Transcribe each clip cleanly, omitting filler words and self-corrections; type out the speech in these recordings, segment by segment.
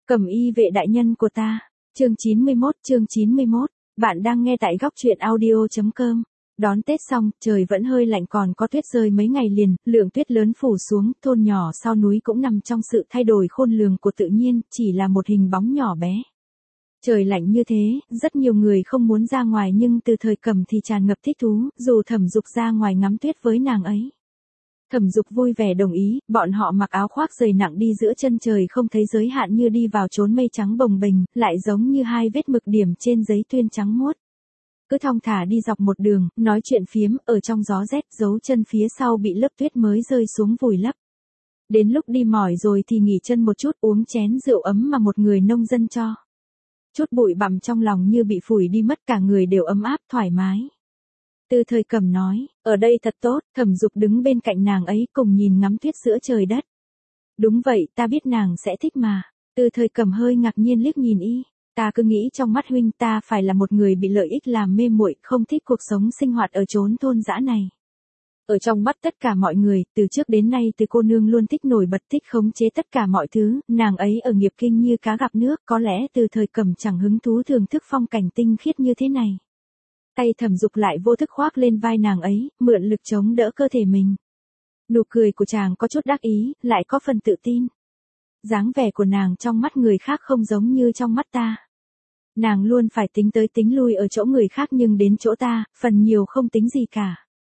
Cẩm y vệ đại nhân của ta. Chương 91. Bạn đang nghe tại góc truyện audio.com. Đón Tết xong, trời vẫn hơi lạnh còn có tuyết rơi mấy ngày liền, lượng tuyết lớn phủ xuống, thôn nhỏ sau núi cũng nằm trong sự thay đổi khôn lường của tự nhiên, chỉ là một hình bóng nhỏ bé. Trời lạnh như thế, rất nhiều người không muốn ra ngoài nhưng từ thời Cẩm thì tràn ngập thích thú, dù Thẩm Dục ra ngoài ngắm tuyết với nàng ấy. Thẩm Dục vui vẻ đồng ý, bọn họ mặc áo khoác dày nặng đi giữa chân trời không thấy giới hạn như đi vào chốn mây trắng bồng bềnh, lại giống như hai vết mực điểm trên giấy tuyên trắng muốt. Cứ thong thả đi dọc một đường, nói chuyện phiếm, ở trong gió rét, dấu chân phía sau bị lớp tuyết mới rơi xuống vùi lấp. Đến lúc đi mỏi rồi thì nghỉ chân một chút, uống chén rượu ấm mà một người nông dân cho. Chút bụi bặm trong lòng như bị phủi đi mất, cả người đều ấm áp thoải mái. Từ thời Cẩm nói, ở đây thật tốt. Thẩm Dục đứng bên cạnh nàng ấy cùng nhìn ngắm tuyết giữa trời đất. Đúng vậy, ta biết nàng sẽ thích mà. Từ thời Cẩm hơi ngạc nhiên liếc nhìn y. Ta cứ nghĩ trong mắt huynh ta phải là một người bị lợi ích làm mê muội, không thích cuộc sống sinh hoạt ở chốn thôn dã này. Ở trong mắt tất cả mọi người, từ trước đến nay từ cô nương luôn thích nổi bật, thích khống chế tất cả mọi thứ, nàng ấy ở nghiệp kinh như cá gặp nước, có lẽ từ thời Cẩm chẳng hứng thú thưởng thức phong cảnh tinh khiết như thế này. Tay Thẩm Dục lại vô thức khoác lên vai nàng ấy, mượn lực chống đỡ cơ thể mình. Nụ cười của chàng có chút đắc ý, lại có phần tự tin. Dáng vẻ của nàng trong mắt người khác không giống như trong mắt ta. Nàng luôn phải tính tới tính lui ở chỗ người khác nhưng đến chỗ ta, phần nhiều không tính gì cả.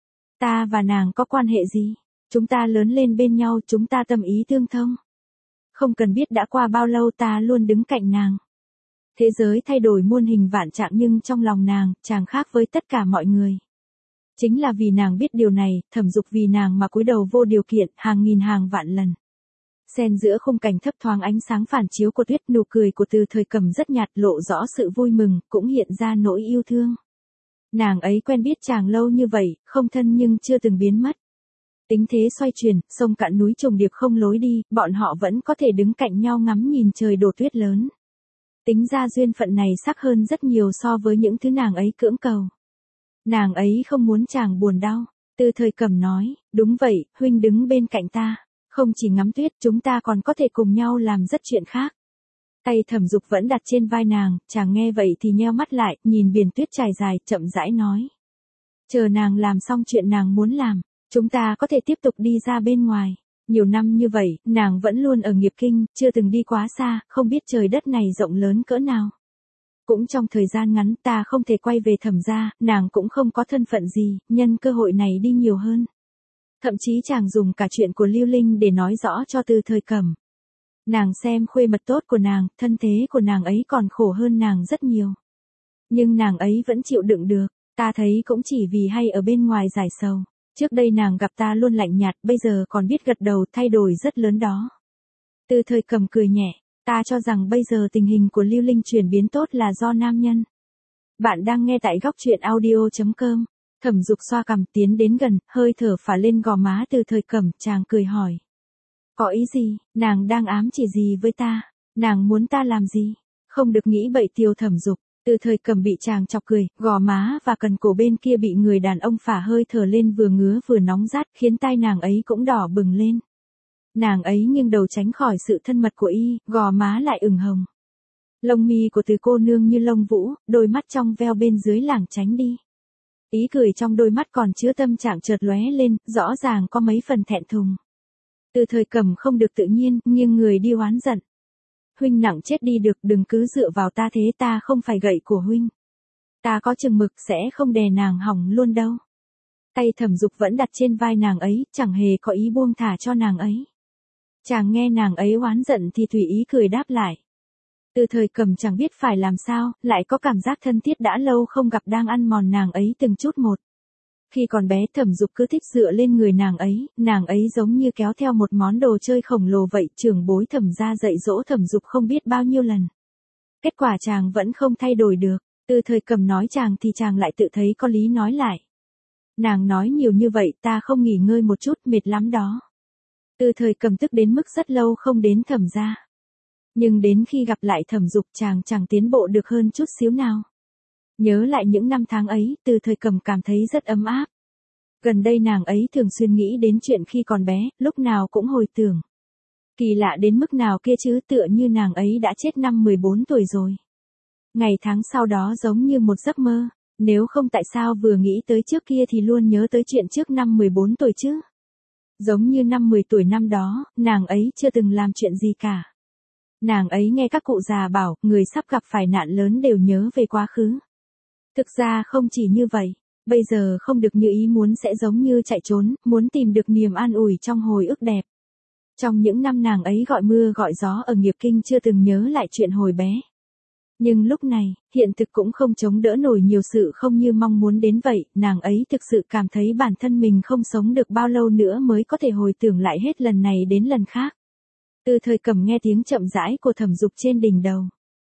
Ta và nàng có quan hệ gì? Chúng ta lớn lên bên nhau, chúng ta tâm ý tương thông. Không cần biết đã qua bao lâu ta luôn đứng cạnh nàng. Thế giới thay đổi muôn hình vạn trạng nhưng trong lòng nàng, chàng khác với tất cả mọi người. Chính là vì nàng biết điều này, Thẩm Dục vì nàng mà cúi đầu vô điều kiện, hàng nghìn hàng vạn lần. Xen giữa khung cảnh thấp thoáng ánh sáng phản chiếu của tuyết, nụ cười của Từ thời Cẩm rất nhạt, lộ rõ sự vui mừng, cũng hiện ra nỗi yêu thương. Nàng ấy quen biết chàng lâu như vậy, không thân nhưng chưa từng biến mất. Tính thế xoay chuyển, sông cạn núi trùng điệp không lối đi, bọn họ vẫn có thể đứng cạnh nhau ngắm nhìn trời đổ tuyết lớn. Tính ra duyên phận này sắc hơn rất nhiều so với những thứ nàng ấy cưỡng cầu. Nàng ấy không muốn chàng buồn đau. Từ thời Cẩm nói, đúng vậy, huynh đứng bên cạnh ta. Không chỉ ngắm tuyết, chúng ta còn có thể cùng nhau làm rất chuyện khác. Tay Thẩm Dục vẫn đặt trên vai nàng, chàng nghe vậy thì nheo mắt lại, nhìn biển tuyết trải dài, chậm rãi nói. Chờ nàng làm xong chuyện nàng muốn làm, chúng ta có thể tiếp tục đi ra bên ngoài. Nhiều năm như vậy, nàng vẫn luôn ở nghiệp kinh, chưa từng đi quá xa, không biết trời đất này rộng lớn cỡ nào. Cũng trong thời gian ngắn ta không thể quay về Thẩm gia, nàng cũng không có thân phận gì, nhân cơ hội này đi nhiều hơn. Thậm chí chàng dùng cả chuyện của Lưu Linh để nói rõ cho Từ thời Cẩm. Nàng xem khuê mật tốt của nàng, thân thế của nàng ấy còn khổ hơn nàng rất nhiều. Nhưng nàng ấy vẫn chịu đựng được, ta thấy cũng chỉ vì hay ở bên ngoài giải sầu. Trước đây nàng gặp ta luôn lạnh nhạt, bây giờ còn biết gật đầu, thay đổi rất lớn đó. Từ thời Cẩm cười nhẹ, ta cho rằng bây giờ tình hình của Lưu Linh chuyển biến tốt là do nam nhân. Bạn đang nghe tại góc truyện audio.com. Thẩm Dục xoa cằm tiến đến gần, hơi thở phả lên gò má Từ thời Cẩm, chàng cười hỏi. Có ý gì, nàng đang ám chỉ gì với ta, nàng muốn ta làm gì? Không được nghĩ bậy tiêu Thẩm Dục. Từ thời Cẩm bị chàng chọc cười, gò má và cần cổ bên kia bị người đàn ông phả hơi thở lên vừa ngứa vừa nóng rát, khiến tai nàng ấy cũng đỏ bừng lên. Nàng ấy nghiêng đầu tránh khỏi sự thân mật của y, gò má lại ửng hồng. Lông mi của Từ cô nương như lông vũ, đôi mắt trong veo bên dưới lảng tránh đi. Ý cười trong đôi mắt còn chứa tâm trạng chợt lóe lên, rõ ràng có mấy phần thẹn thùng. Từ thời Cẩm không được tự nhiên, nghiêng người đi oán giận. Huynh nặng chết đi được, đừng cứ dựa vào ta thế, ta không phải gậy của huynh. Ta có chừng mực sẽ không đè nàng hỏng luôn đâu. Tay Thẩm Dục vẫn đặt trên vai nàng ấy, chẳng hề có ý buông thả cho nàng ấy. Chàng nghe nàng ấy oán giận thì tùy ý cười đáp lại. Từ thời Cẩm chẳng biết phải làm sao, lại có cảm giác thân thiết đã lâu không gặp đang ăn mòn nàng ấy từng chút một. Khi còn bé Thẩm Dục cứ thích dựa lên người nàng ấy giống như kéo theo một món đồ chơi khổng lồ vậy, trưởng bối Thẩm gia dạy dỗ Thẩm Dục không biết bao nhiêu lần. Kết quả chàng vẫn không thay đổi được, Từ thời Cẩm nói chàng thì chàng lại tự thấy có lý nói lại. Nàng nói nhiều như vậy ta không nghỉ ngơi một chút, mệt lắm đó. Từ thời Cẩm tức đến mức rất lâu không đến Thẩm gia. Nhưng đến khi gặp lại Thẩm Dục chàng chẳng tiến bộ được hơn chút xíu nào. Nhớ lại những năm tháng ấy, Từ thời Cẩm cảm thấy rất ấm áp. Gần đây nàng ấy thường xuyên nghĩ đến chuyện khi còn bé, lúc nào cũng hồi tưởng. Kỳ lạ đến mức nào kia chứ, tựa như nàng ấy đã chết năm 14 tuổi rồi. Ngày tháng sau đó giống như một giấc mơ, nếu không tại sao vừa nghĩ tới trước kia thì luôn nhớ tới chuyện trước năm 14 tuổi chứ. Giống như năm 10 tuổi năm đó, nàng ấy chưa từng làm chuyện gì cả. Nàng ấy nghe các cụ già bảo, người sắp gặp phải nạn lớn đều nhớ về quá khứ. Thực ra không chỉ như vậy, bây giờ không được như ý muốn sẽ giống như chạy trốn, muốn tìm được niềm an ủi trong hồi ức đẹp. Trong những năm nàng ấy gọi mưa gọi gió ở nghiệp kinh chưa từng nhớ lại chuyện hồi bé. Nhưng lúc này, hiện thực cũng không chống đỡ nổi nhiều sự không như mong muốn đến vậy, nàng ấy thực sự cảm thấy bản thân mình không sống được bao lâu nữa mới có thể hồi tưởng lại hết lần này đến lần khác. Từ thời Cẩm nghe tiếng chậm rãi của Thẩm Dục trên đỉnh đầu.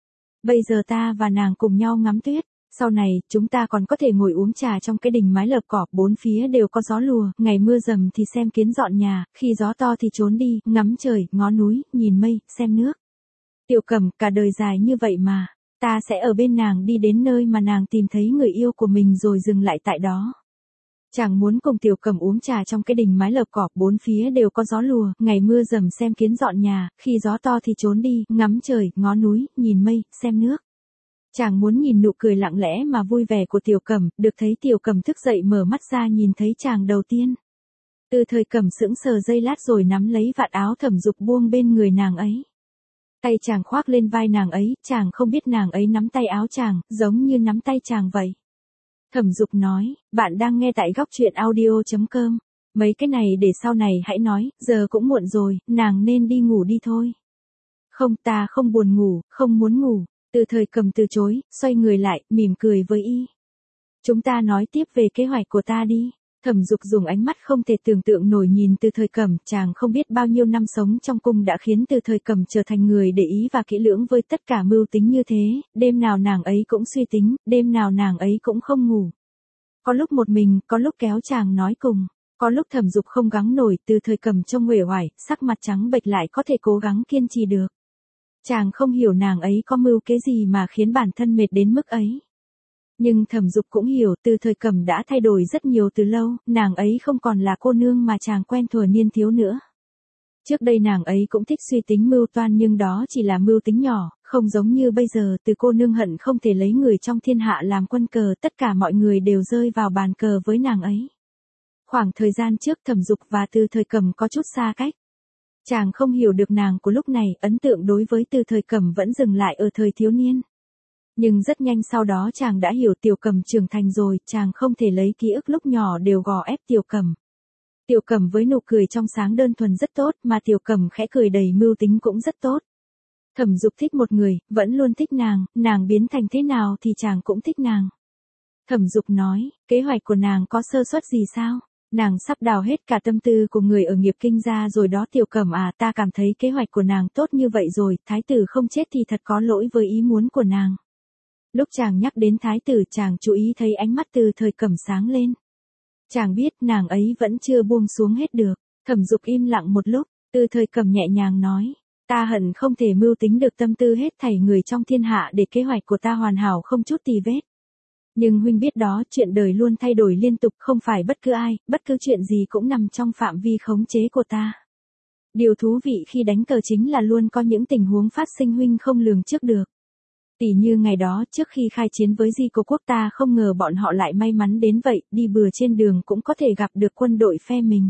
Bây giờ ta và nàng cùng nhau ngắm tuyết, sau này chúng ta còn có thể ngồi uống trà trong cái đình mái lợp cỏ, bốn phía đều có gió lùa, ngày mưa dầm thì xem kiến dọn nhà, khi gió to thì trốn đi, ngắm trời, ngó núi, nhìn mây, xem nước. Tiểu Cẩm, cả đời dài như vậy mà, ta sẽ ở bên nàng đi đến nơi mà nàng tìm thấy người yêu của mình rồi dừng lại tại đó. Chàng muốn cùng Tiểu Cẩm uống trà trong cái đình mái lợp cỏ, bốn phía đều có gió lùa, ngày mưa dầm xem kiến dọn nhà, khi gió to thì trốn đi, ngắm trời, ngó núi, nhìn mây, xem nước. Chàng muốn nhìn nụ cười lặng lẽ mà vui vẻ của Tiểu Cẩm, được thấy Tiểu Cẩm thức dậy mở mắt ra nhìn thấy chàng đầu tiên. Từ thời Cẩm sững sờ giây lát rồi nắm lấy vạt áo Thẩm Dục buông bên người nàng ấy. Tay chàng khoác lên vai nàng ấy, chàng không biết nàng ấy nắm tay áo chàng, giống như nắm tay chàng vậy. Thẩm Dục nói, bạn đang nghe tại góc truyện audio.com. Mấy cái này để sau này hãy nói, giờ cũng muộn rồi, nàng nên đi ngủ đi thôi. Không, ta không buồn ngủ, không muốn ngủ. Từ thời Cẩm từ chối, xoay người lại, mỉm cười với y. Chúng ta nói tiếp về kế hoạch của ta đi. Thẩm Dục dùng ánh mắt không thể tưởng tượng nổi nhìn Từ thời Cẩm, chàng không biết bao nhiêu năm sống trong cung đã khiến Từ thời Cẩm trở thành người để ý và kỹ lưỡng với tất cả mưu tính như thế, đêm nào nàng ấy cũng suy tính, đêm nào nàng ấy cũng không ngủ. Có lúc một mình, có lúc kéo chàng nói cùng, có lúc Thẩm Dục không gắng nổi, Từ thời Cẩm trông uể oải, sắc mặt trắng bệch lại có thể cố gắng kiên trì được. Chàng không hiểu nàng ấy có mưu kế gì mà khiến bản thân mệt đến mức ấy. Nhưng Thẩm Dục cũng hiểu, Từ thời Cẩm đã thay đổi rất nhiều từ lâu, nàng ấy không còn là cô nương mà chàng quen thuở niên thiếu nữa. Trước đây nàng ấy cũng thích suy tính mưu toan nhưng đó chỉ là mưu tính nhỏ, không giống như bây giờ, từ cô nương hận không thể lấy người trong thiên hạ làm quân cờ, tất cả mọi người đều rơi vào bàn cờ với nàng ấy. Khoảng thời gian trước Thẩm Dục và Từ thời Cẩm có chút xa cách. Chàng không hiểu được nàng của lúc này, ấn tượng đối với Từ thời Cẩm vẫn dừng lại ở thời thiếu niên. Nhưng rất nhanh sau đó chàng đã hiểu Tiểu Cẩm trưởng thành rồi, chàng không thể lấy ký ức lúc nhỏ đều gò ép Tiểu Cẩm. Tiểu Cẩm với nụ cười trong sáng đơn thuần rất tốt, mà Tiểu Cẩm khẽ cười đầy mưu tính cũng rất tốt. Thẩm Dục thích một người, vẫn luôn thích nàng biến thành thế nào thì chàng cũng thích nàng. Thẩm Dục nói, kế hoạch của nàng có sơ suất gì sao? Nàng sắp đào hết cả tâm tư của người ở nghiệp kinh ra rồi đó Tiểu Cẩm à, ta cảm thấy kế hoạch của nàng tốt như vậy rồi, thái tử không chết thì thật có lỗi với ý muốn của nàng. Lúc chàng nhắc đến thái tử chàng chú ý thấy ánh mắt Từ thời Cẩm sáng lên. Chàng biết nàng ấy vẫn chưa buông xuống hết được. Thẩm Dục im lặng một lúc, Từ thời Cẩm nhẹ nhàng nói, ta hận không thể mưu tính được tâm tư hết thảy người trong thiên hạ để kế hoạch của ta hoàn hảo không chút tì vết. Nhưng huynh biết đó, chuyện đời luôn thay đổi liên tục, không phải bất cứ ai, bất cứ chuyện gì cũng nằm trong phạm vi khống chế của ta. Điều thú vị khi đánh cờ chính là luôn có những tình huống phát sinh huynh không lường trước được. Tỉ như ngày đó trước khi khai chiến với Di Cô Quốc ta không ngờ bọn họ lại may mắn đến vậy, đi bừa trên đường cũng có thể gặp được quân đội phe mình.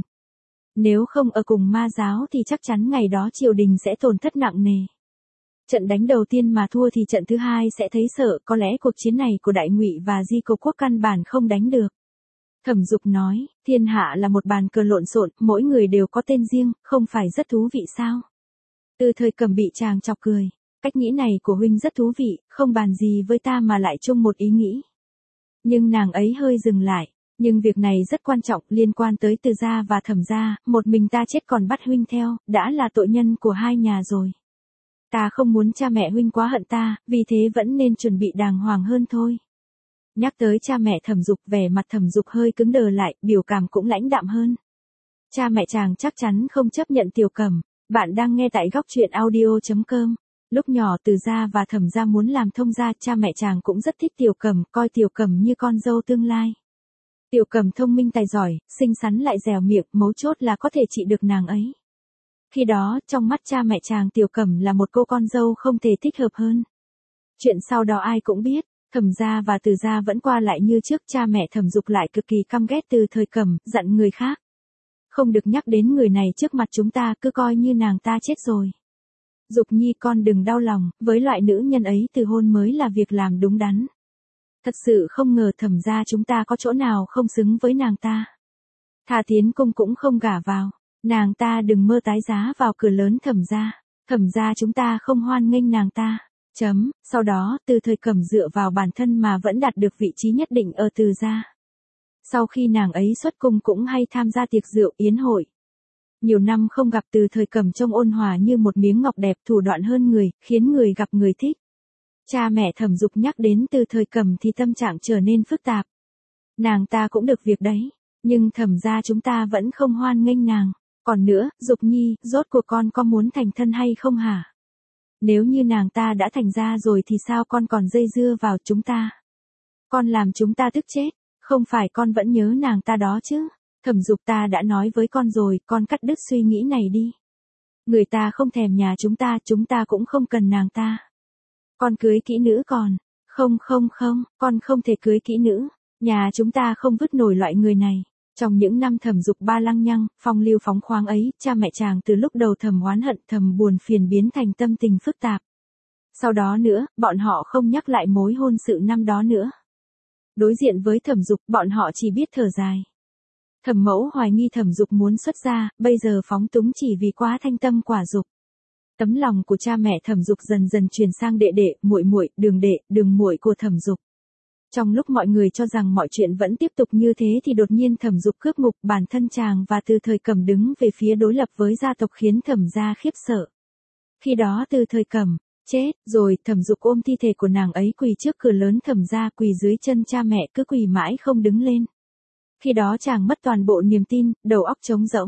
Nếu không ở cùng ma giáo thì chắc chắn ngày đó triều đình sẽ tổn thất nặng nề. Trận đánh đầu tiên mà thua thì trận thứ hai sẽ thấy sợ, có lẽ cuộc chiến này của Đại Ngụy và Di Cô Quốc căn bản không đánh được. Thẩm Dục nói, thiên hạ là một bàn cờ lộn xộn, mỗi người đều có tên riêng, không phải rất thú vị sao? Từ thời Cẩm bị chàng chọc cười, cách nghĩ này của huynh rất thú vị, không bàn gì với ta mà lại chung một ý nghĩ. Nhưng nàng ấy hơi dừng lại, nhưng việc này rất quan trọng, liên quan tới Từ gia và Thẩm gia, một mình ta chết còn bắt huynh theo, đã là tội nhân của hai nhà rồi. Ta không muốn cha mẹ huynh quá hận ta, vì thế vẫn nên chuẩn bị đàng hoàng hơn thôi. Nhắc tới cha mẹ Thẩm Dục, vẻ mặt Thẩm Dục hơi cứng đờ lại, biểu cảm cũng lãnh đạm hơn. Cha mẹ chàng chắc chắn không chấp nhận Tiểu Cẩm. Bạn đang nghe tại góc truyện audio.com. Lúc nhỏ Từ gia và Thẩm gia muốn làm thông gia, cha mẹ chàng cũng rất thích Tiểu Cẩm, coi Tiểu Cẩm như con dâu tương lai. Tiểu Cẩm thông minh tài giỏi, xinh xắn lại dẻo miệng, mấu chốt là có thể trị được nàng ấy. Khi đó, trong mắt cha mẹ chàng Tiểu Cẩm là một cô con dâu không thể thích hợp hơn. Chuyện sau đó ai cũng biết, Thẩm gia và Từ gia vẫn qua lại như trước, cha mẹ Thẩm Dục lại cực kỳ căm ghét Từ Thời Cẩm, dặn người khác. Không được nhắc đến người này trước mặt chúng ta, cứ coi như nàng ta chết rồi. Dục Nhi con đừng đau lòng, với loại nữ nhân ấy từ hôn mới là việc làm đúng đắn. Thật sự không ngờ Thẩm gia chúng ta có chỗ nào không xứng với nàng ta. Thà tiến cung cũng không gả vào, nàng ta đừng mơ tái giá vào cửa lớn Thẩm gia chúng ta không hoan nghênh nàng ta. Sau đó, Từ Thời Cẩm dựa vào bản thân mà vẫn đạt được vị trí nhất định ở Từ gia. Sau khi nàng ấy xuất cung cũng hay tham gia tiệc rượu yến hội. Nhiều năm không gặp, Từ Thời Cẩm trông ôn hòa như một miếng ngọc đẹp, thủ đoạn hơn người, khiến người gặp người thích. Cha mẹ Thẩm Dục nhắc đến Từ Thời Cẩm thì tâm trạng trở nên phức tạp. Nàng ta cũng được việc đấy, nhưng Thẩm gia chúng ta vẫn không hoan nghênh nàng. Còn nữa, Dục Nhi, rốt cuộc con có muốn thành thân hay không hả? Nếu như nàng ta đã thành ra rồi thì sao con còn dây dưa vào chúng ta? Con làm chúng ta tức chết, không phải con vẫn nhớ nàng ta đó chứ? Thẩm Dục, ta đã nói với con rồi, con cắt đứt suy nghĩ này đi. Người ta không thèm nhà chúng ta cũng không cần nàng ta. Con cưới kỹ nữ còn. Không, con không thể cưới kỹ nữ. Nhà chúng ta không vứt nổi loại người này. Trong những năm Thẩm Dục ba lăng nhăng, phong lưu phóng khoáng ấy, cha mẹ chàng từ lúc đầu thầm oán hận, thầm buồn phiền biến thành tâm tình phức tạp. Sau đó nữa, bọn họ không nhắc lại mối hôn sự năm đó nữa. Đối diện với Thẩm Dục, bọn họ chỉ biết thở dài. Thẩm mẫu hoài nghi Thẩm Dục muốn xuất gia, bây giờ phóng túng chỉ vì quá thanh tâm quả dục. Tấm lòng của cha mẹ Thẩm Dục dần dần truyền sang đệ đệ, muội muội, đường muội của Thẩm Dục. Trong lúc mọi người cho rằng mọi chuyện vẫn tiếp tục như thế thì đột nhiên Thẩm Dục cướp ngục, bản thân chàng và Từ Thời Cẩm đứng về phía đối lập với gia tộc khiến Thẩm gia khiếp sợ. Khi đó Từ Thời Cẩm chết rồi, Thẩm Dục ôm thi thể của nàng ấy quỳ trước cửa lớn Thẩm gia, quỳ dưới chân cha mẹ cứ quỳ mãi không đứng lên. Khi đó chàng mất toàn bộ niềm tin, đầu óc trống rỗng.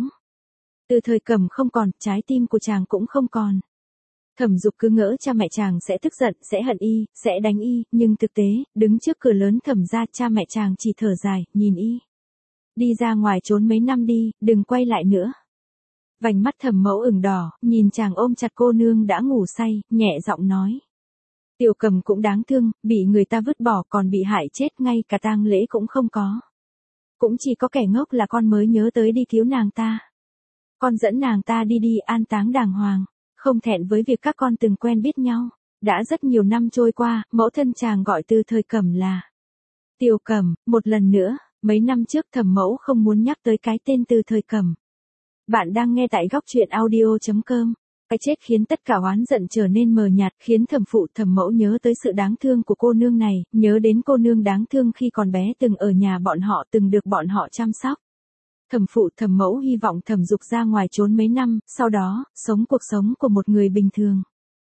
Từ Thời Cẩm không còn, trái tim của chàng cũng không còn. Thẩm Dục cứ ngỡ cha mẹ chàng sẽ tức giận, sẽ hận y, sẽ đánh y, nhưng thực tế, đứng trước cửa lớn Thẩm gia, cha mẹ chàng chỉ thở dài, nhìn y. Đi ra ngoài trốn mấy năm đi, đừng quay lại nữa. Vành mắt Thẩm mẫu ửng đỏ, nhìn chàng ôm chặt cô nương đã ngủ say, nhẹ giọng nói. Tiểu Cẩm cũng đáng thương, bị người ta vứt bỏ còn bị hại chết, ngay cả tang lễ cũng không có. Cũng chỉ có kẻ ngốc là con mới nhớ tới đi cứu nàng ta. Con dẫn nàng ta đi an táng đàng hoàng, không thẹn với việc các con từng quen biết nhau. Đã rất nhiều năm trôi qua, mẫu thân chàng gọi Từ Thời Cẩm là Tiểu Cẩm. Một lần nữa, mấy năm trước Thẩm mẫu không muốn nhắc tới cái tên Từ Thời Cẩm. Bạn đang nghe tại góc truyện audio.com. Cái chết khiến tất cả oán giận trở nên mờ nhạt, khiến thẩm phụ Thẩm mẫu nhớ tới sự đáng thương của cô nương này, nhớ đến cô nương đáng thương khi còn bé từng ở nhà bọn họ, từng được bọn họ chăm sóc. Thẩm phụ Thẩm mẫu hy vọng Thẩm Dục ra ngoài trốn mấy năm, sau đó, sống cuộc sống của một người bình thường.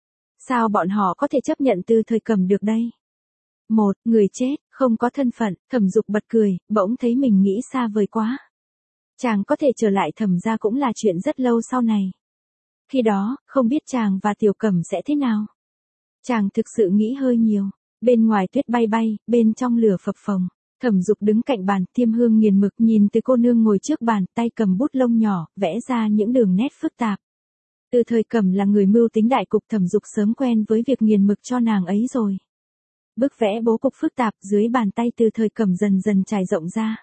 Sao bọn họ có thể chấp nhận Từ Thời Cẩm được đây? Một người chết, không có thân phận, Thẩm Dục bật cười, bỗng thấy mình nghĩ xa vời quá. Chàng có thể trở lại Thẩm gia cũng là chuyện rất lâu sau này. Khi đó, không biết chàng và Tiểu Cẩm sẽ thế nào. Chàng thực sự nghĩ hơi nhiều. Bên ngoài tuyết bay bay, bên trong lửa phập phồng. Thẩm Dục đứng cạnh bàn, tiêm hương nghiền mực, nhìn từ cô nương ngồi trước bàn, tay cầm bút lông nhỏ, vẽ ra những đường nét phức tạp. Từ Thời Cẩm là người mưu tính đại cục, Thẩm Dục sớm quen với việc nghiền mực cho nàng ấy rồi. Bức vẽ bố cục phức tạp dưới bàn tay Từ Thời Cẩm dần dần trải rộng ra.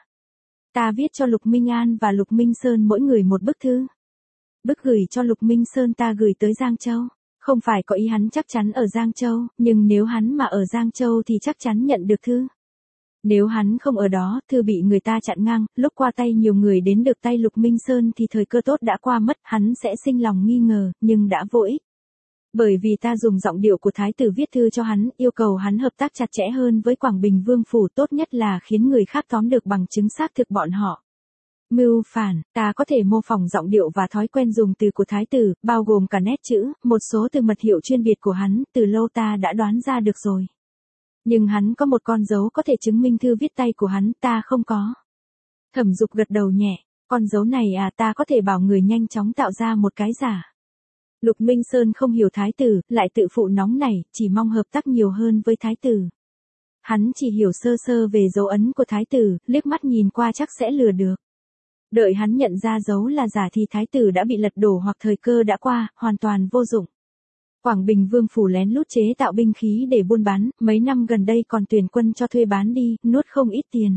Ta viết cho Lục Minh An và Lục Minh Sơn mỗi người một bức thư. Bức gửi cho Lục Minh Sơn ta gửi tới Giang Châu. Không phải có ý hắn chắc chắn ở Giang Châu, nhưng nếu hắn mà ở Giang Châu thì chắc chắn nhận được thư. Nếu hắn không ở đó, thư bị người ta chặn ngang, lúc qua tay nhiều người đến được tay Lục Minh Sơn thì thời cơ tốt đã qua mất, hắn sẽ sinh lòng nghi ngờ, nhưng đã vô ích. Bởi vì ta dùng giọng điệu của thái tử viết thư cho hắn, yêu cầu hắn hợp tác chặt chẽ hơn với Quảng Bình Vương phủ, tốt nhất là khiến người khác tóm được bằng chứng xác thực bọn họ. Mưu phản, ta có thể mô phỏng giọng điệu và thói quen dùng từ của thái tử, bao gồm cả nét chữ, một số từ mật hiệu chuyên biệt của hắn, từ lâu ta đã đoán ra được rồi. Nhưng hắn có một con dấu có thể chứng minh thư viết tay của hắn, ta không có. Thẩm Dục gật đầu nhẹ, con dấu này à, ta có thể bảo người nhanh chóng tạo ra một cái giả. Lục Minh Sơn không hiểu thái tử, lại tự phụ nóng nảy, chỉ mong hợp tác nhiều hơn với thái tử. Hắn chỉ hiểu sơ sơ về dấu ấn của thái tử, liếc mắt nhìn qua chắc sẽ lừa được. Đợi hắn nhận ra dấu là giả thì thái tử đã bị lật đổ hoặc thời cơ đã qua, hoàn toàn vô dụng. Quảng Bình Vương phủ lén lút chế tạo binh khí để buôn bán, mấy năm gần đây còn tuyển quân cho thuê bán đi, nuốt không ít tiền.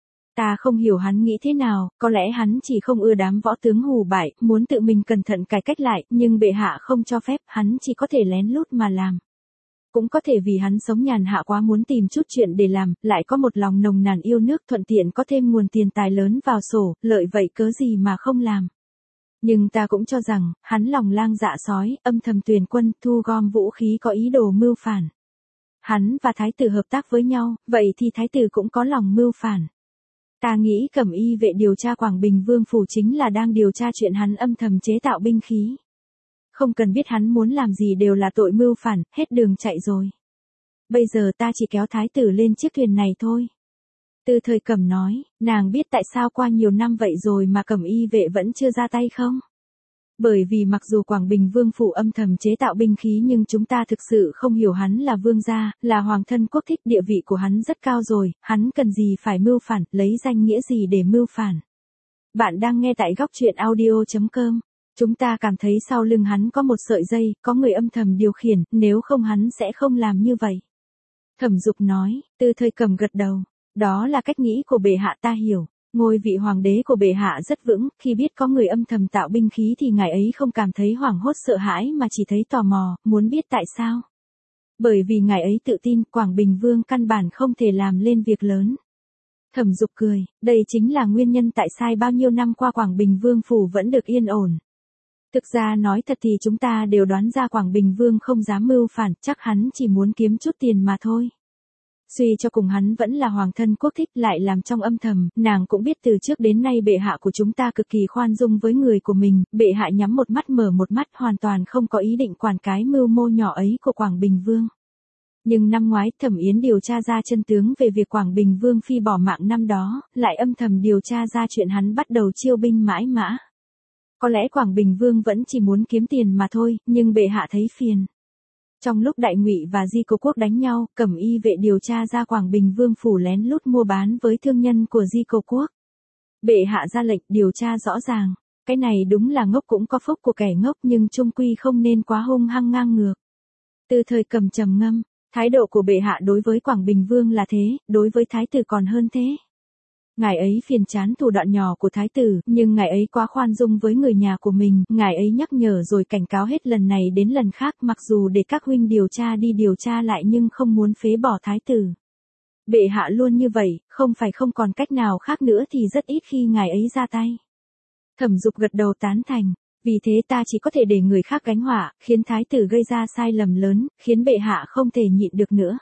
Ta không hiểu hắn nghĩ thế nào, có lẽ hắn chỉ không ưa đám võ tướng hù bại, muốn tự mình cẩn thận cải cách lại, nhưng bệ hạ không cho phép, hắn chỉ có thể lén lút mà làm. Cũng có thể vì hắn sống nhàn hạ quá muốn tìm chút chuyện để làm, lại có một lòng nồng nàn yêu nước thuận tiện có thêm nguồn tiền tài lớn vào sổ, lợi vậy cớ gì mà không làm. Nhưng ta cũng cho rằng, hắn lòng lang dạ sói, âm thầm tuyển quân, thu gom vũ khí có ý đồ mưu phản. Hắn và thái tử hợp tác với nhau, vậy thì thái tử cũng có lòng mưu phản. Ta nghĩ Cẩm Y vệ điều tra Quảng Bình Vương phủ chính là đang điều tra chuyện hắn âm thầm chế tạo binh khí. Không cần biết hắn muốn làm gì đều là tội mưu phản, hết đường chạy rồi. Bây giờ ta chỉ kéo thái tử lên chiếc thuyền này thôi. Từ Thời Cẩm nói, nàng biết tại sao qua nhiều năm vậy rồi mà Cẩm Y vệ vẫn chưa ra tay không? Bởi vì mặc dù Quảng Bình Vương phủ âm thầm chế tạo binh khí nhưng chúng ta thực sự không hiểu hắn là vương gia, là hoàng thân quốc thích, địa vị của hắn rất cao rồi, hắn cần gì phải mưu phản, lấy danh nghĩa gì để mưu phản. Bạn đang nghe tại góc truyện audio.com. Chúng ta cảm thấy sau lưng hắn có một sợi dây, có người âm thầm điều khiển, nếu không hắn sẽ không làm như vậy. Thẩm Dục nói, Từ Thời Cẩm gật đầu. Đó là cách nghĩ của bệ hạ ta hiểu. Ngôi vị hoàng đế của bệ hạ rất vững, khi biết có người âm thầm tạo binh khí thì ngài ấy không cảm thấy hoảng hốt sợ hãi mà chỉ thấy tò mò, muốn biết tại sao. Bởi vì ngài ấy tự tin Quảng Bình Vương căn bản không thể làm lên việc lớn. Thẩm Dục cười, đây chính là nguyên nhân tại sao bao nhiêu năm qua Quảng Bình Vương phủ vẫn được yên ổn. Thực ra nói thật thì chúng ta đều đoán ra Quảng Bình Vương không dám mưu phản, chắc hắn chỉ muốn kiếm chút tiền mà thôi. Suy cho cùng hắn vẫn là hoàng thân quốc thích lại làm trong âm thầm, nàng cũng biết từ trước đến nay bệ hạ của chúng ta cực kỳ khoan dung với người của mình, bệ hạ nhắm một mắt mở một mắt hoàn toàn không có ý định quản cái mưu mô nhỏ ấy của Quảng Bình Vương. Nhưng năm ngoái Thẩm Yến điều tra ra chân tướng về việc Quảng Bình Vương phi bỏ mạng năm đó, lại âm thầm điều tra ra chuyện hắn bắt đầu chiêu binh mãi mã. Có lẽ Quảng Bình Vương vẫn chỉ muốn kiếm tiền mà thôi, nhưng bệ hạ thấy phiền. Trong lúc Đại Ngụy và Di Cổ Quốc đánh nhau, Cẩm Y vệ điều tra ra Quảng Bình Vương phủ lén lút mua bán với thương nhân của Di Cổ Quốc. Bệ hạ ra lệnh điều tra rõ ràng. Cái này đúng là ngốc cũng có phúc của kẻ ngốc nhưng chung quy không nên quá hung hăng ngang ngược. Từ Thời Cẩm trầm ngâm, thái độ của bệ hạ đối với Quảng Bình Vương là thế, đối với thái tử còn hơn thế. Ngài ấy phiền chán thủ đoạn nhỏ của thái tử, nhưng ngài ấy quá khoan dung với người nhà của mình, ngài ấy nhắc nhở rồi cảnh cáo hết lần này đến lần khác, mặc dù để các huynh điều tra đi điều tra lại nhưng không muốn phế bỏ thái tử. Bệ hạ luôn như vậy, không phải không còn cách nào khác nữa thì rất ít khi ngài ấy ra tay. Thẩm Dục gật đầu tán thành, vì thế ta chỉ có thể để người khác gánh họa, khiến thái tử gây ra sai lầm lớn, khiến bệ hạ không thể nhịn được nữa.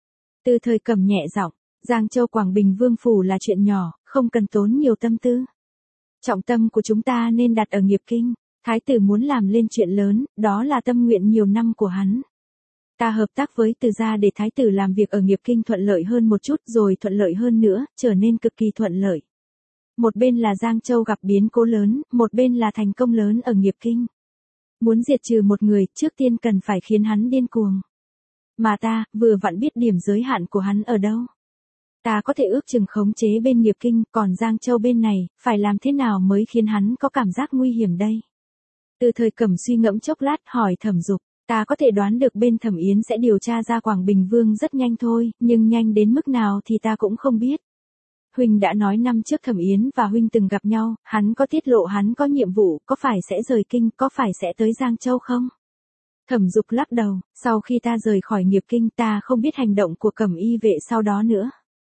Từ Thời Cẩm nhẹ giọng. Giang Châu Quảng Bình Vương phủ là chuyện nhỏ, không cần tốn nhiều tâm tư. Trọng tâm của chúng ta nên đặt ở nghiệp kinh. Thái tử muốn làm lên chuyện lớn, đó là tâm nguyện nhiều năm của hắn. Ta hợp tác với Từ gia để thái tử làm việc ở nghiệp kinh thuận lợi hơn một chút rồi thuận lợi hơn nữa, trở nên cực kỳ thuận lợi. Một bên là Giang Châu gặp biến cố lớn, một bên là thành công lớn ở nghiệp kinh. Muốn diệt trừ một người, trước tiên cần phải khiến hắn điên cuồng. Mà ta, vừa vặn biết điểm giới hạn của hắn ở đâu. Ta có thể ước chừng khống chế bên nghiệp kinh, còn Giang Châu bên này, phải làm thế nào mới khiến hắn có cảm giác nguy hiểm đây? Từ Thời Cẩm suy ngẫm chốc lát hỏi Thẩm Dục, ta có thể đoán được bên Thẩm Yến sẽ điều tra ra Quảng Bình Vương rất nhanh thôi, nhưng nhanh đến mức nào thì ta cũng không biết. Huynh đã nói năm trước Thẩm Yến và Huynh từng gặp nhau, hắn có tiết lộ hắn có nhiệm vụ, có phải sẽ rời kinh, có phải sẽ tới Giang Châu không? Thẩm Dục lắc đầu, sau khi ta rời khỏi nghiệp kinh ta không biết hành động của Cẩm Y vệ sau đó nữa.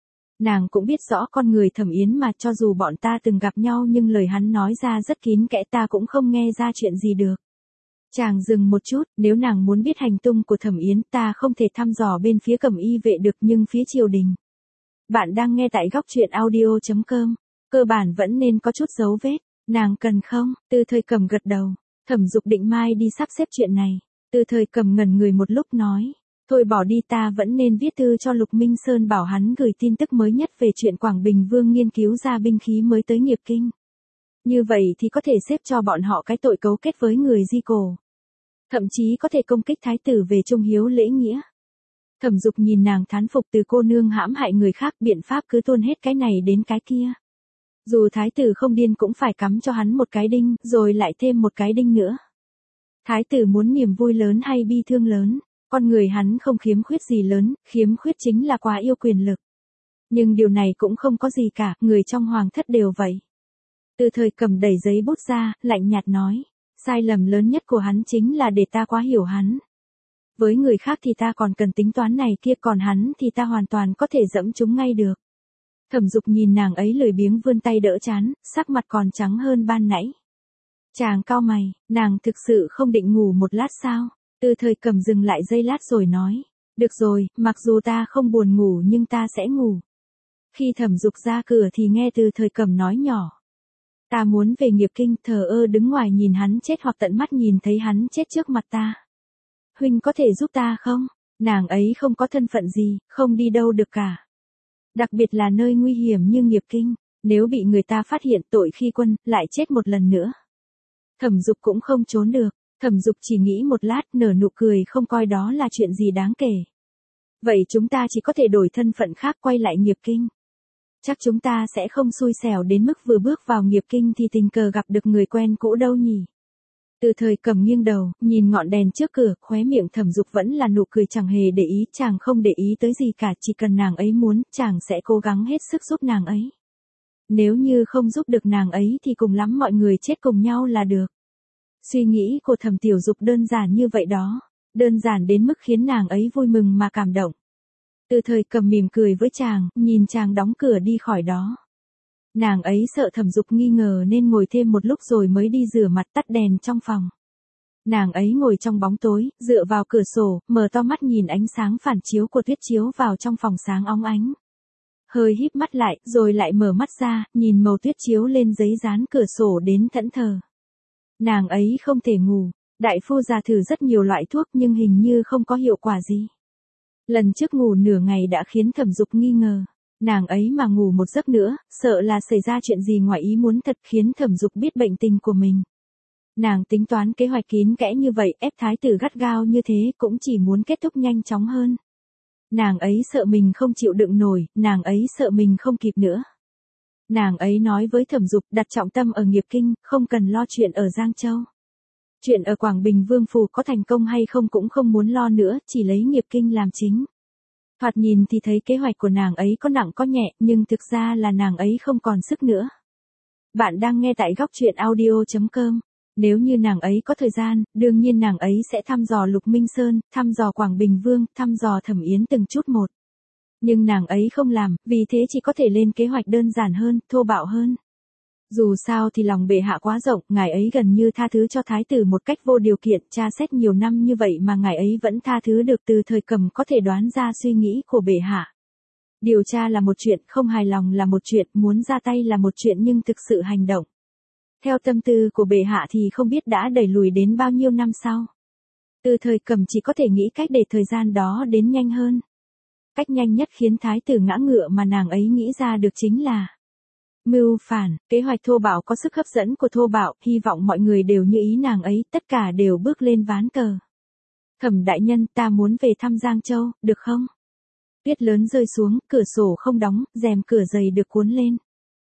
Nàng cũng biết rõ con người Thẩm Yến mà cho dù bọn ta từng gặp nhau nhưng lời hắn nói ra rất kín kẽ ta cũng không nghe ra chuyện gì được. Chàng dừng một chút, nếu nàng muốn biết hành tung của Thẩm Yến ta không thể thăm dò bên phía Cẩm Y vệ được nhưng phía triều đình. Bạn đang nghe tại góc truyện audio.com, cơ bản vẫn nên có chút dấu vết, nàng cần không? Từ Thời Cẩm gật đầu, Thẩm Dục định mai đi sắp xếp chuyện này. Từ Thời Cẩm ngẩn người một lúc nói. Thôi bỏ đi ta vẫn nên viết thư cho Lục Minh Sơn bảo hắn gửi tin tức mới nhất về chuyện Quảng Bình Vương nghiên cứu ra binh khí mới tới nghiệp kinh. Như vậy thì có thể xếp cho bọn họ cái tội cấu kết với người Di Cổ. Thậm chí có thể công kích thái tử về trung hiếu lễ nghĩa. Thẩm Dục nhìn nàng thán phục từ cô nương hãm hại người khác biện pháp cứ tuôn hết cái này đến cái kia. Dù thái tử không điên cũng phải cắm cho hắn một cái đinh, rồi lại thêm một cái đinh nữa. Thái tử muốn niềm vui lớn hay bi thương lớn, con người hắn không khiếm khuyết gì lớn, khiếm khuyết chính là quá yêu quyền lực. Nhưng điều này cũng không có gì cả, người trong hoàng thất đều vậy. Từ Thời cầm đẩy giấy bút ra, lạnh nhạt nói, sai lầm lớn nhất của hắn chính là để ta quá hiểu hắn. Với người khác thì ta còn cần tính toán này kia, còn hắn thì ta hoàn toàn có thể dẫm chúng ngay được. Thẩm Dục nhìn nàng ấy lười biếng vươn tay đỡ trán, sắc mặt còn trắng hơn ban nãy. Chàng cau mày, nàng thực sự không định ngủ một lát sao? Từ Thời cầm dừng lại giây lát rồi nói, được rồi, mặc dù ta không buồn ngủ nhưng ta sẽ ngủ. Khi Thẩm Dục ra cửa thì nghe Từ Thời cầm nói nhỏ, ta muốn về Nghiệp Kinh, thờ ơ đứng ngoài nhìn hắn chết hoặc tận mắt nhìn thấy hắn chết trước mặt ta. Huynh có thể giúp ta không? Nàng ấy không có thân phận gì, không đi đâu được cả. Đặc biệt là nơi nguy hiểm như Nghiệp Kinh, nếu bị người ta phát hiện tội khi quân, lại chết một lần nữa. Thẩm Dục cũng không trốn được, Thẩm Dục chỉ nghĩ một lát, nở nụ cười không coi đó là chuyện gì đáng kể. Vậy chúng ta chỉ có thể đổi thân phận khác quay lại Nghiệp Kinh. Chắc chúng ta sẽ không xui xẻo đến mức vừa bước vào Nghiệp Kinh thì tình cờ gặp được người quen cũ đâu nhỉ. Từ Thời cầm nghiêng đầu, nhìn ngọn đèn trước cửa, khóe miệng Thẩm Dục vẫn là nụ cười, chẳng hề để ý, chàng không để ý tới gì cả, chỉ cần nàng ấy muốn, chàng sẽ cố gắng hết sức giúp nàng ấy. Nếu như không giúp được nàng ấy thì cùng lắm mọi người chết cùng nhau là được. Suy nghĩ của Thẩm Tiểu Dục đơn giản như vậy đó, đơn giản đến mức khiến nàng ấy vui mừng mà cảm động. Từ Thời cầm mỉm cười với chàng, nhìn chàng đóng cửa đi khỏi đó. Nàng ấy sợ Thẩm Dục nghi ngờ nên ngồi thêm một lúc rồi mới đi rửa mặt, tắt đèn trong phòng. Nàng ấy ngồi trong bóng tối, dựa vào cửa sổ, mở to mắt nhìn ánh sáng phản chiếu của tuyết chiếu vào trong phòng sáng óng ánh. Hơi híp mắt lại, rồi lại mở mắt ra, nhìn màu tuyết chiếu lên giấy dán cửa sổ đến thẫn thờ. Nàng ấy không thể ngủ, đại phu già thử rất nhiều loại thuốc nhưng hình như không có hiệu quả gì. Lần trước ngủ nửa ngày đã khiến Thẩm Dục nghi ngờ. Nàng ấy mà ngủ một giấc nữa, sợ là xảy ra chuyện gì ngoài ý muốn thật, khiến Thẩm Dục biết bệnh tình của mình. Nàng tính toán kế hoạch kín kẽ như vậy, ép thái tử gắt gao như thế, cũng chỉ muốn kết thúc nhanh chóng hơn. Nàng ấy sợ mình không chịu đựng nổi, nàng ấy sợ mình không kịp nữa. Nàng ấy nói với Thẩm Dục đặt trọng tâm ở Nghiệp Kinh, không cần lo chuyện ở Giang Châu. Chuyện ở Quảng Bình Vương Phủ có thành công hay không cũng không muốn lo nữa, chỉ lấy Nghiệp Kinh làm chính. Thoạt nhìn thì thấy kế hoạch của nàng ấy có nặng có nhẹ, nhưng thực ra là nàng ấy không còn sức nữa. Bạn đang nghe tại góc truyện audio.com. Nếu như nàng ấy có thời gian, đương nhiên nàng ấy sẽ thăm dò Lục Minh Sơn, thăm dò Quảng Bình Vương, thăm dò Thẩm Yến từng chút một. Nhưng nàng ấy không làm, vì thế chỉ có thể lên kế hoạch đơn giản hơn, thô bạo hơn. Dù sao thì lòng bệ hạ quá rộng, ngài ấy gần như tha thứ cho thái tử một cách vô điều kiện, tra xét nhiều năm như vậy mà ngài ấy vẫn tha thứ được. Từ Thời cầm có thể đoán ra suy nghĩ của bệ hạ. Điều tra là một chuyện, không hài lòng là một chuyện, muốn ra tay là một chuyện, nhưng thực sự hành động theo tâm tư của bệ hạ thì không biết đã đẩy lùi đến bao nhiêu năm sau. Từ Thời cầm chỉ có thể nghĩ cách để thời gian đó đến nhanh hơn. Cách nhanh nhất khiến thái tử ngã ngựa mà nàng ấy nghĩ ra được chính là mưu phản. Kế hoạch thô bạo có sức hấp dẫn của thô bạo, hy vọng mọi người đều như ý nàng ấy, tất cả đều bước lên ván cờ. Thẩm đại nhân, ta muốn về thăm Giang Châu, được không? Tuyết lớn rơi xuống, cửa sổ không đóng, rèm cửa dày được cuốn lên.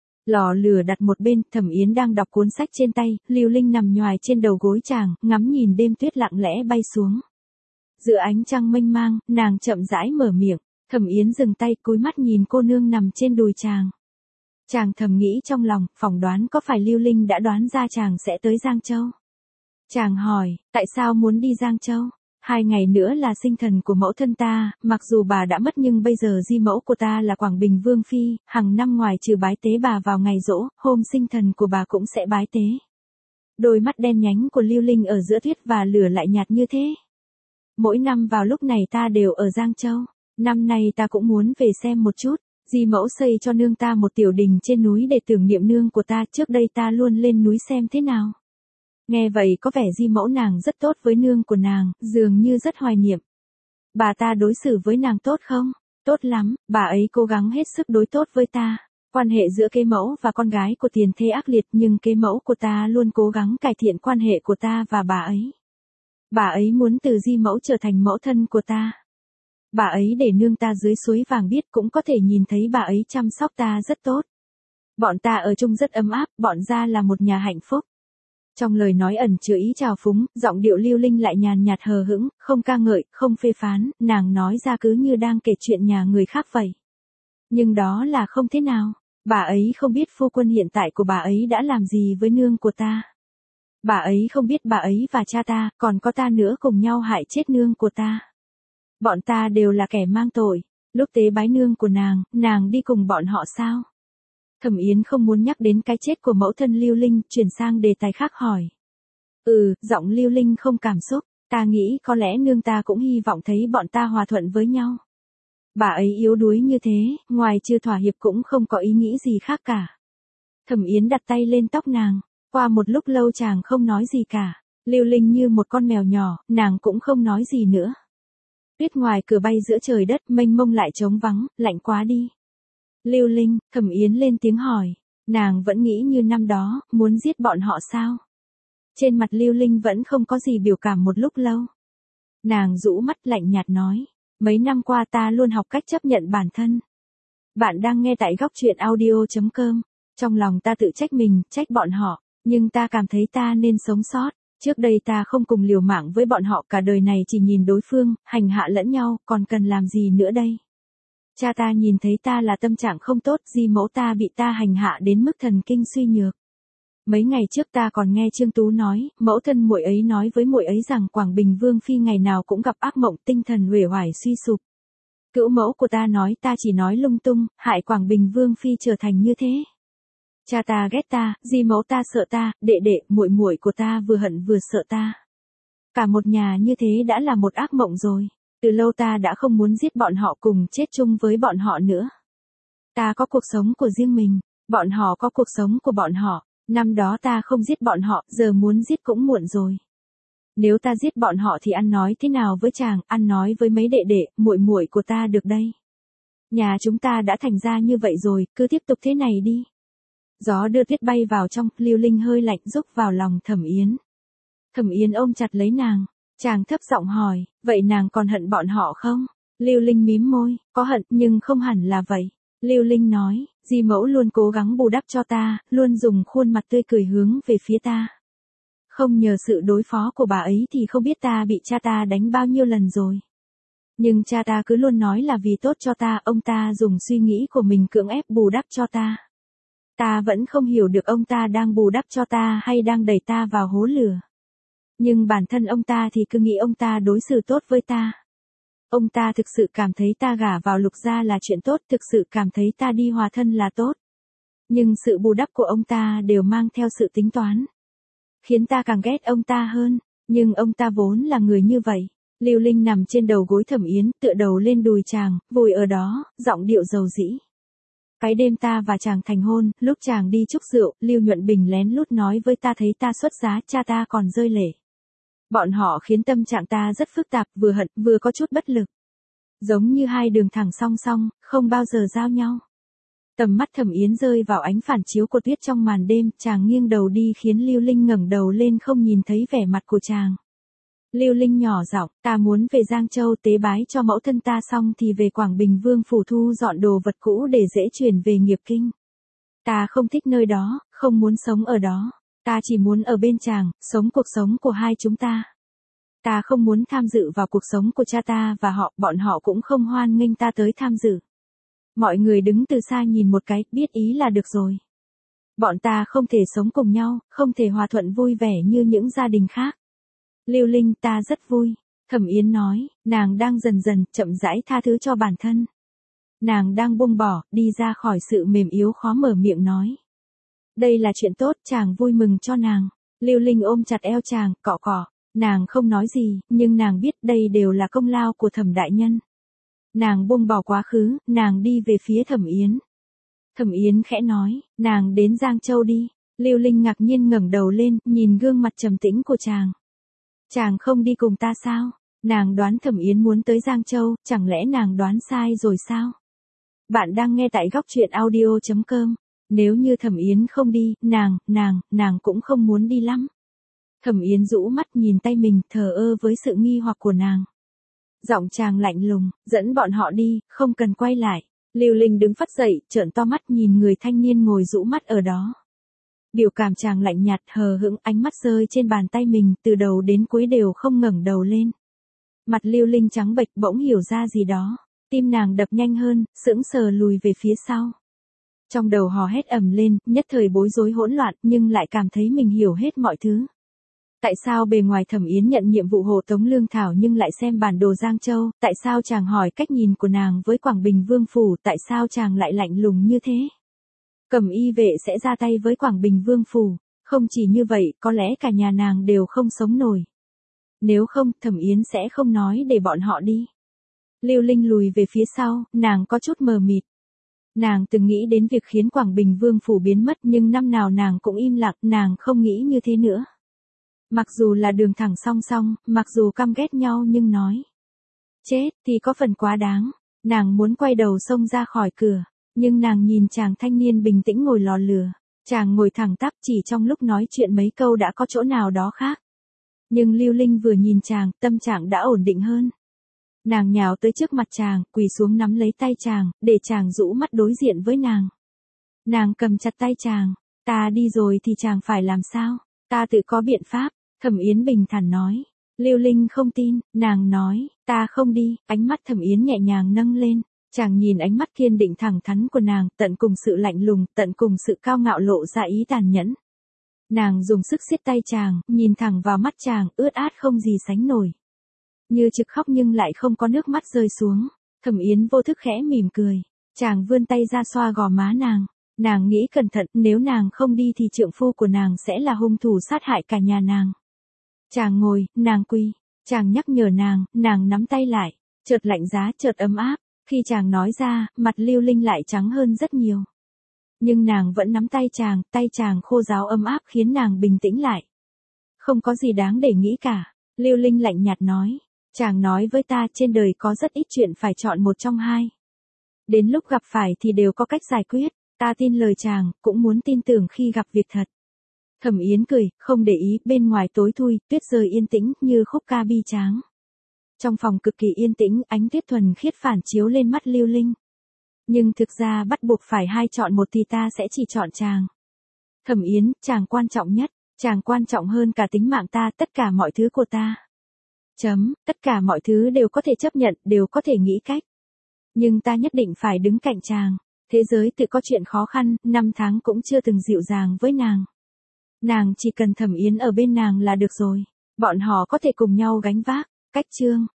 Lò lửa đặt một bên, Thẩm Yến đang đọc cuốn sách trên tay, Lưu Linh nằm nhoài trên đầu gối chàng, ngắm nhìn đêm tuyết lặng lẽ bay xuống. Giữa ánh trăng mênh mang, nàng chậm rãi mở miệng. Thẩm Yến dừng tay, cúi mắt nhìn cô nương nằm trên đùi chàng. Chàng thầm nghĩ trong lòng, phỏng đoán có phải Lưu Linh đã đoán ra chàng sẽ tới Giang Châu. Chàng hỏi, tại sao muốn đi Giang Châu? 2 ngày nữa là sinh thần của mẫu thân ta, mặc dù bà đã mất nhưng bây giờ di mẫu của ta là Quảng Bình Vương Phi, hàng năm ngoài trừ bái tế bà vào ngày giỗ, hôm sinh thần của bà cũng sẽ bái tế. Đôi mắt đen nhánh của Lưu Linh ở giữa tuyết và lửa lại nhạt như thế. Mỗi năm vào lúc này ta đều ở Giang Châu, năm nay ta cũng muốn về xem một chút. Di mẫu xây cho nương ta một tiểu đình trên núi để tưởng niệm nương của ta, trước đây ta luôn lên núi xem thế nào. Nghe vậy có vẻ di mẫu nàng rất tốt với nương của nàng, dường như rất hoài niệm. Bà ta đối xử với nàng tốt không? Tốt lắm, bà ấy cố gắng hết sức đối tốt với ta. Quan hệ giữa kế mẫu và con gái của tiền thê ác liệt, nhưng kế mẫu của ta luôn cố gắng cải thiện quan hệ của ta và bà ấy. Bà ấy muốn từ di mẫu trở thành mẫu thân của ta. Bà ấy để nương ta dưới suối vàng biết, cũng có thể nhìn thấy bà ấy chăm sóc ta rất tốt. Bọn ta ở chung rất ấm áp, bọn gia là một nhà hạnh phúc. Trong lời nói ẩn chứa ý trào phúng, giọng điệu Lưu Linh lại nhàn nhạt hờ hững, không ca ngợi, không phê phán, nàng nói ra cứ như đang kể chuyện nhà người khác vậy. Nhưng đó là không thế nào. Bà ấy không biết phu quân hiện tại của bà ấy đã làm gì với nương của ta. Bà ấy không biết bà ấy và cha ta, còn có ta nữa cùng nhau hại chết nương của ta. Bọn ta đều là kẻ mang tội. Lúc tế bái nương của nàng đi cùng bọn họ sao? Thẩm Yến không muốn nhắc đến cái chết của mẫu thân Lưu Linh, chuyển sang đề tài khác hỏi. Giọng Lưu Linh không cảm xúc, ta nghĩ có lẽ nương ta cũng hy vọng thấy bọn ta hòa thuận với nhau. Bà ấy yếu đuối như thế, ngoài trừ thỏa hiệp cũng không có ý nghĩ gì khác cả. Thẩm Yến đặt tay lên tóc nàng, qua một lúc lâu chàng không nói gì cả. Lưu Linh như một con mèo nhỏ, nàng cũng không nói gì nữa. Tuyết ngoài cửa bay giữa trời đất, mênh mông lại trống vắng, lạnh quá đi. Lưu Linh, Thẩm Yến lên tiếng hỏi, nàng vẫn nghĩ như năm đó, muốn giết bọn họ sao? Trên mặt Lưu Linh vẫn không có gì biểu cảm một lúc lâu. Nàng rũ mắt lạnh nhạt nói, mấy năm qua ta luôn học cách chấp nhận bản thân. Bạn đang nghe tại góc truyện audio.com. Trong lòng ta tự trách mình, trách bọn họ, nhưng ta cảm thấy ta nên sống sót. Trước đây ta không cùng liều mạng với bọn họ, cả đời này chỉ nhìn đối phương, hành hạ lẫn nhau, còn cần làm gì nữa đây? Cha ta nhìn thấy ta là tâm trạng không tốt, di mẫu ta bị ta hành hạ đến mức thần kinh suy nhược. Mấy ngày trước ta còn nghe Trương Tú nói, mẫu thân muội ấy nói với muội ấy rằng Quảng Bình Vương phi ngày nào cũng gặp ác mộng, tinh thần uể oải suy sụp. Cữu mẫu của ta nói ta chỉ nói lung tung, hại Quảng Bình Vương phi trở thành như thế. Cha ta ghét ta, di mẫu ta sợ ta, đệ đệ, muội muội của ta vừa hận vừa sợ ta. Cả một nhà như thế đã là một ác mộng rồi. Từ lâu ta đã không muốn giết bọn họ, cùng chết chung với bọn họ nữa. Ta có cuộc sống của riêng mình, bọn họ có cuộc sống của bọn họ. Năm đó ta không giết bọn họ, giờ muốn giết cũng muộn rồi. Nếu ta giết bọn họ thì ăn nói thế nào với chàng, ăn nói với mấy đệ đệ, muội muội của ta được đây. Nhà chúng ta đã thành ra như vậy rồi, cứ tiếp tục thế này đi. Gió đưa tuyết bay vào trong, Lưu Linh hơi lạnh rúc vào lòng Thẩm Yến. Thẩm Yến ôm chặt lấy nàng, chàng thấp giọng hỏi, vậy nàng còn hận bọn họ không? Lưu Linh mím môi, có hận nhưng không hẳn là vậy. Lưu Linh nói, di mẫu luôn cố gắng bù đắp cho ta, luôn dùng khuôn mặt tươi cười hướng về phía ta. Không nhờ sự đối phó của bà ấy thì không biết ta bị cha ta đánh bao nhiêu lần rồi. Nhưng cha ta cứ luôn nói là vì tốt cho ta, ông ta dùng suy nghĩ của mình cưỡng ép bù đắp cho ta. Ta vẫn không hiểu được ông ta đang bù đắp cho ta hay đang đẩy ta vào hố lửa. Nhưng bản thân ông ta thì cứ nghĩ ông ta đối xử tốt với ta. Ông ta thực sự cảm thấy ta gả vào Lục gia là chuyện tốt, thực sự cảm thấy ta đi hòa thân là tốt. Nhưng sự bù đắp của ông ta đều mang theo sự tính toán. Khiến ta càng ghét ông ta hơn, nhưng ông ta vốn là người như vậy. Lưu Linh nằm trên đầu gối Thẩm Yến, tựa đầu lên đùi chàng, vùi ở đó, giọng điệu dầu dĩ. Cái đêm ta và chàng thành hôn, lúc chàng đi chúc rượu, Lưu Nhuận Bình lén lút nói với ta thấy ta xuất giá, cha ta còn rơi lệ. Bọn họ khiến tâm trạng ta rất phức tạp, vừa hận, vừa có chút bất lực. Giống như hai đường thẳng song song, không bao giờ giao nhau. Tầm mắt Thẩm Yến rơi vào ánh phản chiếu của tuyết trong màn đêm, chàng nghiêng đầu đi khiến Lưu Linh ngẩng đầu lên không nhìn thấy vẻ mặt của chàng. Lưu Linh nhỏ giọng, ta muốn về Giang Châu tế bái cho mẫu thân ta xong thì về Quảng Bình Vương phủ thu dọn đồ vật cũ để dễ chuyển về Nghiệp Kinh. Ta không thích nơi đó, không muốn sống ở đó. Ta chỉ muốn ở bên chàng, sống cuộc sống của hai chúng ta. Ta không muốn tham dự vào cuộc sống của cha ta và họ, bọn họ cũng không hoan nghênh ta tới tham dự. Mọi người đứng từ xa nhìn một cái, biết ý là được rồi. Bọn ta không thể sống cùng nhau, không thể hòa thuận vui vẻ như những gia đình khác. Lưu Linh, ta rất vui. Thẩm Yến nói, nàng đang dần dần, chậm rãi tha thứ cho bản thân. Nàng đang buông bỏ, đi ra khỏi sự mềm yếu khó mở miệng nói. Đây là chuyện tốt, chàng vui mừng cho nàng. Lưu Linh ôm chặt eo chàng, cọ cọ. Nàng không nói gì, nhưng nàng biết đây đều là công lao của Thẩm đại nhân. Nàng buông bỏ quá khứ, nàng đi về phía Thẩm Yến. Thẩm Yến khẽ nói, nàng đến Giang Châu đi. Lưu Linh ngạc nhiên ngẩng đầu lên, nhìn gương mặt trầm tĩnh của chàng. Chàng không đi cùng ta sao? Nàng đoán Thẩm Yến muốn tới Giang Châu, chẳng lẽ nàng đoán sai rồi sao? Bạn đang nghe tại góc truyện audio.com. Nếu như Thẩm Yến không đi, nàng cũng không muốn đi lắm. Thẩm Yến rũ mắt nhìn tay mình, thờ ơ với sự nghi hoặc của nàng. Giọng chàng lạnh lùng, dẫn bọn họ đi, không cần quay lại. Lưu Linh đứng phắt dậy, trợn to mắt nhìn người thanh niên ngồi rũ mắt ở đó. Biểu cảm chàng lạnh nhạt hờ hững, ánh mắt rơi trên bàn tay mình, từ đầu đến cuối đều không ngẩng đầu lên. Mặt Lưu Linh trắng bệch, bỗng hiểu ra gì đó. Tim nàng đập nhanh hơn, sững sờ lùi về phía sau. Trong đầu hò hét ầm lên, nhất thời bối rối hỗn loạn, nhưng lại cảm thấy mình hiểu hết mọi thứ. Tại sao bề ngoài Thẩm Yến nhận nhiệm vụ hộ tống Lương Thảo nhưng lại xem bản đồ Giang Châu, tại sao chàng hỏi cách nhìn của nàng với Quảng Bình Vương Phủ, tại sao chàng lại lạnh lùng như thế? Cẩm y vệ sẽ ra tay với Quảng Bình Vương Phủ, không chỉ như vậy, có lẽ cả nhà nàng đều không sống nổi. Nếu không, Thẩm Yến sẽ không nói để bọn họ đi. Lưu Linh lùi về phía sau, nàng có chút mờ mịt. Nàng từng nghĩ đến việc khiến Quảng Bình Vương Phủ biến mất nhưng năm nào nàng cũng im lặng, nàng không nghĩ như thế nữa. Mặc dù là đường thẳng song song, mặc dù căm ghét nhau nhưng nói chết thì có phần quá đáng. Nàng muốn quay đầu xông ra khỏi cửa, nhưng nàng nhìn chàng thanh niên bình tĩnh ngồi lò lửa. Chàng ngồi thẳng tắp, chỉ trong lúc nói chuyện mấy câu đã có chỗ nào đó khác. Nhưng Lưu Linh vừa nhìn chàng, tâm trạng đã ổn định hơn. Nàng nhào tới trước mặt chàng, quỳ xuống nắm lấy tay chàng, để chàng rũ mắt đối diện với nàng. Nàng cầm chặt tay chàng, ta đi rồi thì chàng phải làm sao? Ta tự có biện pháp, Thẩm Yến bình thản nói. Lưu Linh không tin, nàng nói, ta không đi, ánh mắt Thẩm Yến nhẹ nhàng nâng lên. Chàng nhìn ánh mắt kiên định thẳng thắn của nàng, tận cùng sự lạnh lùng, tận cùng sự cao ngạo lộ ra ý tàn nhẫn. Nàng dùng sức siết tay chàng, nhìn thẳng vào mắt chàng, ướt át không gì sánh nổi. Như trực khóc nhưng lại không có nước mắt rơi xuống. Thẩm Yến vô thức khẽ mỉm cười. Chàng vươn tay ra xoa gò má nàng. Nàng nghĩ cẩn thận, nếu nàng không đi thì trượng phu của nàng sẽ là hung thủ sát hại cả nhà nàng. Chàng ngồi, nàng quỳ. Chàng nhắc nhở nàng nắm tay lại. Chợt lạnh giá, chợt ấm áp. Khi chàng nói ra, mặt Lưu Linh lại trắng hơn rất nhiều. Nhưng nàng vẫn nắm tay chàng khô ráo ấm áp khiến nàng bình tĩnh lại. Không có gì đáng để nghĩ cả. Lưu Linh lạnh nhạt nói. Chàng nói với ta trên đời có rất ít chuyện phải chọn một trong hai. Đến lúc gặp phải thì đều có cách giải quyết. Ta tin lời chàng, cũng muốn tin tưởng khi gặp việc thật. Thẩm Yến cười, không để ý, bên ngoài tối thui, tuyết rơi yên tĩnh như khúc ca bi tráng. Trong phòng cực kỳ yên tĩnh, ánh tuyết thuần khiết phản chiếu lên mắt Lưu Linh. Nhưng thực ra bắt buộc phải hai chọn một thì ta sẽ chỉ chọn chàng. Thẩm Yến, chàng quan trọng nhất, chàng quan trọng hơn cả tính mạng ta, tất cả mọi thứ của ta. Tất cả mọi thứ đều có thể chấp nhận, đều có thể nghĩ cách. Nhưng ta nhất định phải đứng cạnh chàng. Thế giới tự có chuyện khó khăn, 5 tháng cũng chưa từng dịu dàng với nàng. Nàng chỉ cần Thẩm Yến ở bên nàng là được rồi. Bọn họ có thể cùng nhau gánh vác. Cách chương